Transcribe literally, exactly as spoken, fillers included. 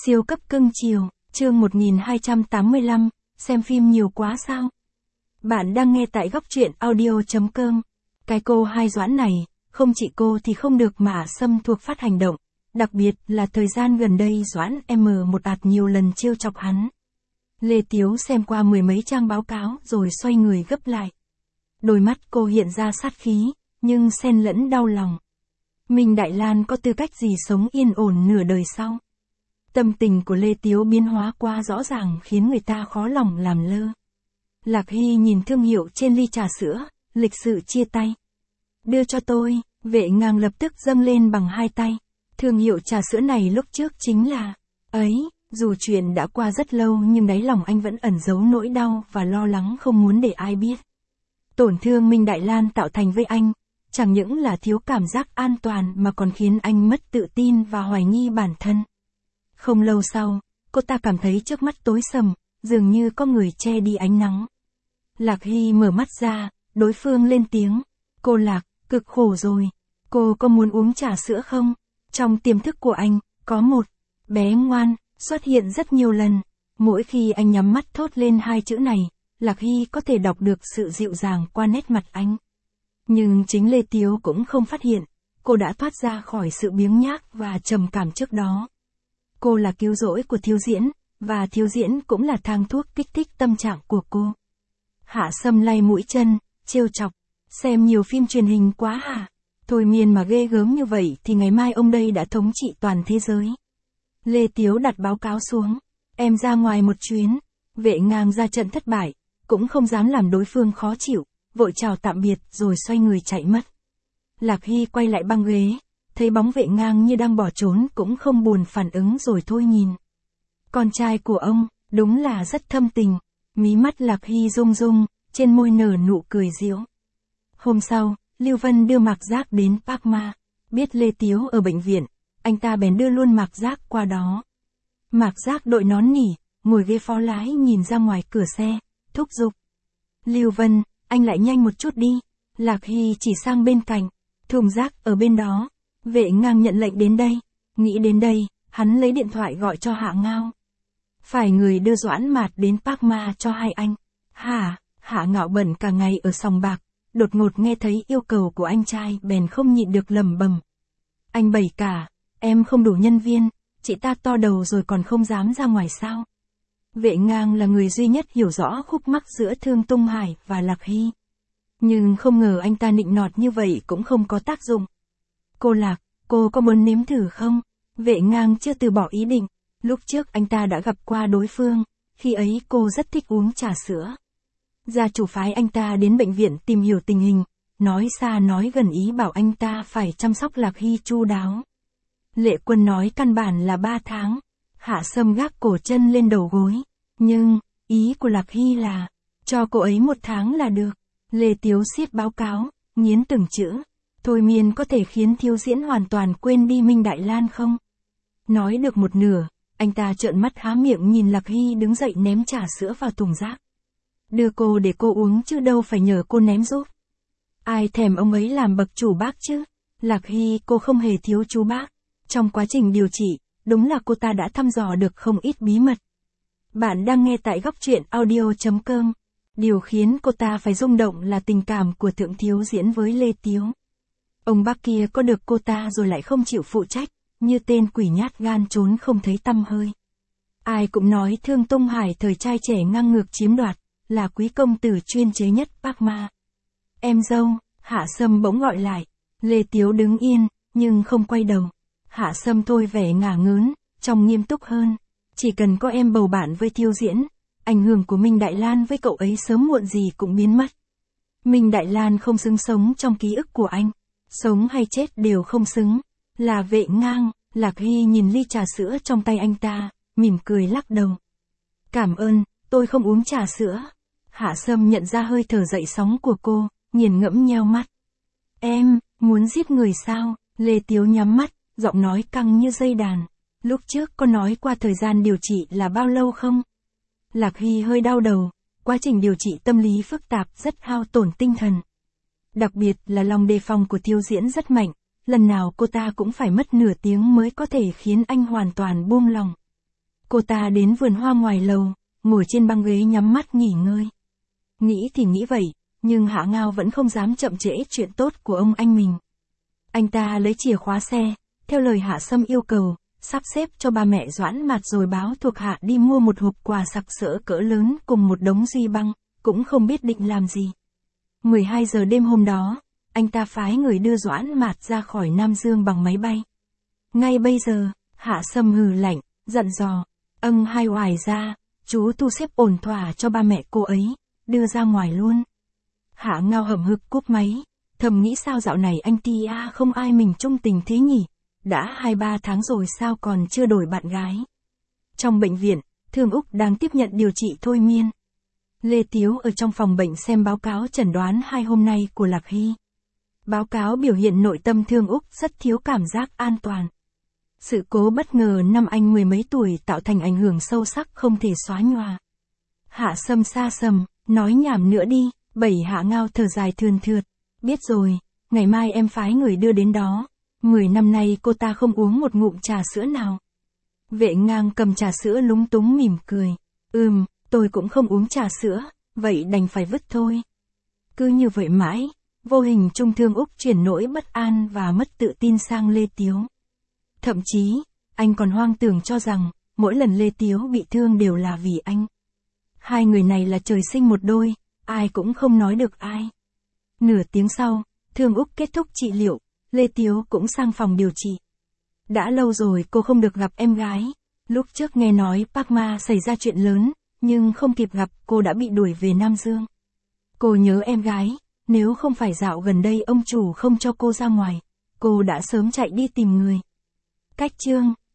Siêu cấp cưng chiều, chương một nghìn hai trăm tám mươi lăm, xem phim nhiều quá sao? Bạn đang nghe tại góc truyện audio.com. Cái cô hai Doãn này, không chỉ cô thì không được mà Sâm thuộc phát hành động. Đặc biệt là thời gian gần đây Doãn M một ạt nhiều lần trêu chọc hắn. Lê Tiếu xem qua mười mấy trang báo cáo rồi xoay người gấp lại. Đôi mắt cô hiện ra sát khí, nhưng xen lẫn đau lòng. Minh Đại Lan có tư cách gì sống yên ổn nửa đời sau? Tâm tình của Lê Tiếu biến hóa qua rõ ràng khiến người ta khó lòng làm lơ. Lạc Hy nhìn thương hiệu trên ly trà sữa, lịch sự chia tay. Đưa cho tôi, Vệ Ngang lập tức dâng lên bằng hai tay. Thương hiệu trà sữa này lúc trước chính là... Ấy, dù chuyện đã qua rất lâu nhưng đáy lòng anh vẫn ẩn giấu nỗi đau và lo lắng không muốn để ai biết. Tổn thương Minh Đại Lan tạo thành với anh, chẳng những là thiếu cảm giác an toàn mà còn khiến anh mất tự tin và hoài nghi bản thân. Không lâu sau, cô ta cảm thấy trước mắt tối sầm, dường như có người che đi ánh nắng. Lạc Hy mở mắt ra, đối phương lên tiếng. Cô Lạc, cực khổ rồi. Cô có muốn uống trà sữa không? Trong tiềm thức của anh, có một bé ngoan xuất hiện rất nhiều lần. Mỗi khi anh nhắm mắt thốt lên hai chữ này, Lạc Hy có thể đọc được sự dịu dàng qua nét mặt anh. Nhưng chính Lê Tiếu cũng không phát hiện, cô đã thoát ra khỏi sự biếng nhác và trầm cảm trước đó. Cô là cứu rỗi của Thiếu Diễn, và Thiếu Diễn cũng là thang thuốc kích thích tâm trạng của cô. Hạ Sâm lay mũi chân, trêu chọc. Xem nhiều phim truyền hình quá hả? Thôi miên mà ghê gớm như vậy thì ngày mai ông đây đã thống trị toàn thế giới. Lê Tiếu đặt báo cáo xuống. Em ra ngoài một chuyến. Vệ Ngang ra trận thất bại, cũng không dám làm đối phương khó chịu, vội chào tạm biệt rồi xoay người chạy mất. Lạc Hy quay lại băng ghế, thấy bóng Vệ Ngang như đang bỏ trốn cũng không buồn phản ứng rồi thôi nhìn. Con trai của ông, đúng là rất thâm tình. Mí mắt Lạc Hy rung rung, trên môi nở nụ cười giễu. Hôm sau, Lưu Vân đưa Mạc Giác đến Park Ma. Biết Lê Tiếu ở bệnh viện, anh ta bèn đưa luôn Mạc Giác qua đó. Mạc Giác đội nón nỉ, ngồi ghế phó lái nhìn ra ngoài cửa xe, thúc giục. Lưu Vân, anh lại nhanh một chút đi. Lạc Hy chỉ sang bên cạnh, thùng rác ở bên đó. Vệ Ngang nhận lệnh đến đây. Nghĩ đến đây, hắn lấy điện thoại gọi cho Hạ Ngao. Phải người đưa Doãn Mạt đến Park Ma cho hai anh. Hả? Hạ Ngạo bận cả ngày ở sòng bạc, đột ngột nghe thấy yêu cầu của anh trai bèn không nhịn được lẩm bẩm. Anh Bảy cả, em không đủ nhân viên, chị ta to đầu rồi còn không dám ra ngoài sao? Vệ Ngang là người duy nhất hiểu rõ khúc mắc giữa Thương Tung Hải và Lạc Hy. Nhưng không ngờ anh ta nịnh nọt như vậy cũng không có tác dụng. Cô Lạc, cô có muốn nếm thử không? Vệ Ngang chưa từ bỏ ý định. Lúc trước anh ta đã gặp qua đối phương, khi ấy cô rất thích uống trà sữa. Gia chủ phái anh ta đến bệnh viện tìm hiểu tình hình, nói xa nói gần ý bảo anh ta phải chăm sóc Lạc Hy chu đáo. Lệ Quân nói căn bản là ba tháng. Hạ Sâm gác cổ chân lên đầu gối. Nhưng, ý của Lạc Hy là, cho cô ấy một tháng là được. Lê Tiếu siết báo cáo, nghiến từng chữ. Thôi miên có thể khiến Thiếu Diễn hoàn toàn quên đi Minh Đại Lan không? Nói được một nửa, anh ta trợn mắt há miệng nhìn Lạc Hy đứng dậy ném trà sữa vào thùng rác. Đưa cô để cô uống chứ đâu phải nhờ cô ném giúp. Ai thèm ông ấy làm bậc chủ bác chứ? Lạc Hy, cô không hề thiếu chú bác. Trong quá trình điều trị, đúng là cô ta đã thăm dò được không ít bí mật. Bạn đang nghe tại góc truyện audio.com. Điều khiến cô ta phải rung động là tình cảm của Thượng Thiếu Diễn với Lê Tiếu. Ông bác kia có được cô ta rồi lại không chịu phụ trách, như tên quỷ nhát gan trốn không thấy tăm hơi. Ai cũng nói Thương Tung Hải thời trai trẻ ngang ngược chiếm đoạt, là quý công tử chuyên chế nhất Park Ma. Em dâu, Hạ Sâm bỗng gọi lại. Lê Tiếu đứng yên, nhưng không quay đầu. Hạ Sâm thôi vẻ ngả ngớn, trông nghiêm túc hơn. Chỉ cần có em bầu bạn với Thiếu Diễn, ảnh hưởng của Minh Đại Lan với cậu ấy sớm muộn gì cũng biến mất. Minh Đại Lan không xứng sống trong ký ức của anh. Sống hay chết đều không xứng. Là Vệ Ngang. Lạc Hy nhìn ly trà sữa trong tay anh ta, mỉm cười lắc đầu. Cảm ơn, tôi không uống trà sữa. Hạ Sâm nhận ra hơi thở dậy sóng của cô, nghiền ngẫm nheo mắt. Em, muốn giết người sao? Lê Tiếu nhắm mắt, giọng nói căng như dây đàn. Lúc trước có nói qua thời gian điều trị là bao lâu không? Lạc Hy hơi đau đầu, quá trình điều trị tâm lý phức tạp rất hao tổn tinh thần. Đặc biệt là lòng đề phòng của Thiếu Diễn rất mạnh. Lần nào cô ta cũng phải mất nửa tiếng mới có thể khiến anh hoàn toàn buông lòng. Cô ta đến vườn hoa ngoài lầu, ngồi trên băng ghế nhắm mắt nghỉ ngơi. Nghĩ thì nghĩ vậy, nhưng Hạ Ngao vẫn không dám chậm trễ chuyện tốt của ông anh mình. Anh ta lấy chìa khóa xe, theo lời Hạ Sâm yêu cầu, sắp xếp cho ba mẹ Doãn Mạt rồi báo thuộc hạ đi mua một hộp quà sặc sỡ cỡ lớn cùng một đống duy băng, cũng không biết định làm gì. mười hai giờ đêm hôm đó, anh ta phái người đưa Doãn Mạt ra khỏi Nam Dương bằng máy bay. Ngay bây giờ, Hạ Sâm hừ lạnh, dặn dò, âng hai oải ra, chú thu xếp ổn thỏa cho ba mẹ cô ấy, đưa ra ngoài luôn. Hạ Ngao hậm hực cúp máy, thầm nghĩ sao dạo này anh Tia không ai mình trung tình thế nhỉ, đã hai ba tháng rồi sao còn chưa đổi bạn gái. Trong bệnh viện, Thương Úc đang tiếp nhận điều trị thôi miên. Lê Tiếu ở trong phòng bệnh xem báo cáo chẩn đoán hai hôm nay của Lạc Hy. Báo cáo biểu hiện nội tâm Thương Úc rất thiếu cảm giác an toàn. Sự cố bất ngờ năm anh mười mấy tuổi tạo thành ảnh hưởng sâu sắc không thể xóa nhòa. Hạ Sâm xa sầm, nói nhảm nữa đi, bảy Hạ Ngao thở dài thườn thượt. Biết rồi, ngày mai em phái người đưa đến đó. Mười năm nay cô ta không uống một ngụm trà sữa nào. Vệ Ngang cầm trà sữa lúng túng mỉm cười. Ừm, tôi cũng không uống trà sữa, vậy đành phải vứt thôi. Cứ như vậy mãi, vô hình trung Thương Úc chuyển nỗi bất an và mất tự tin sang Lê Tiếu. Thậm chí, anh còn hoang tưởng cho rằng, mỗi lần Lê Tiếu bị thương đều là vì anh. Hai người này là trời sinh một đôi, ai cũng không nói được ai. Nửa tiếng sau, Thương Úc kết thúc trị liệu, Lê Tiếu cũng sang phòng điều trị. Đã lâu rồi cô không được gặp em gái. Lúc trước nghe nói Park Ma xảy ra chuyện lớn, nhưng không kịp gặp cô đã bị đuổi về Nam Dương. Cô nhớ em gái, nếu không phải dạo gần đây ông chủ không cho cô ra ngoài, cô đã sớm chạy đi tìm người. Cách chương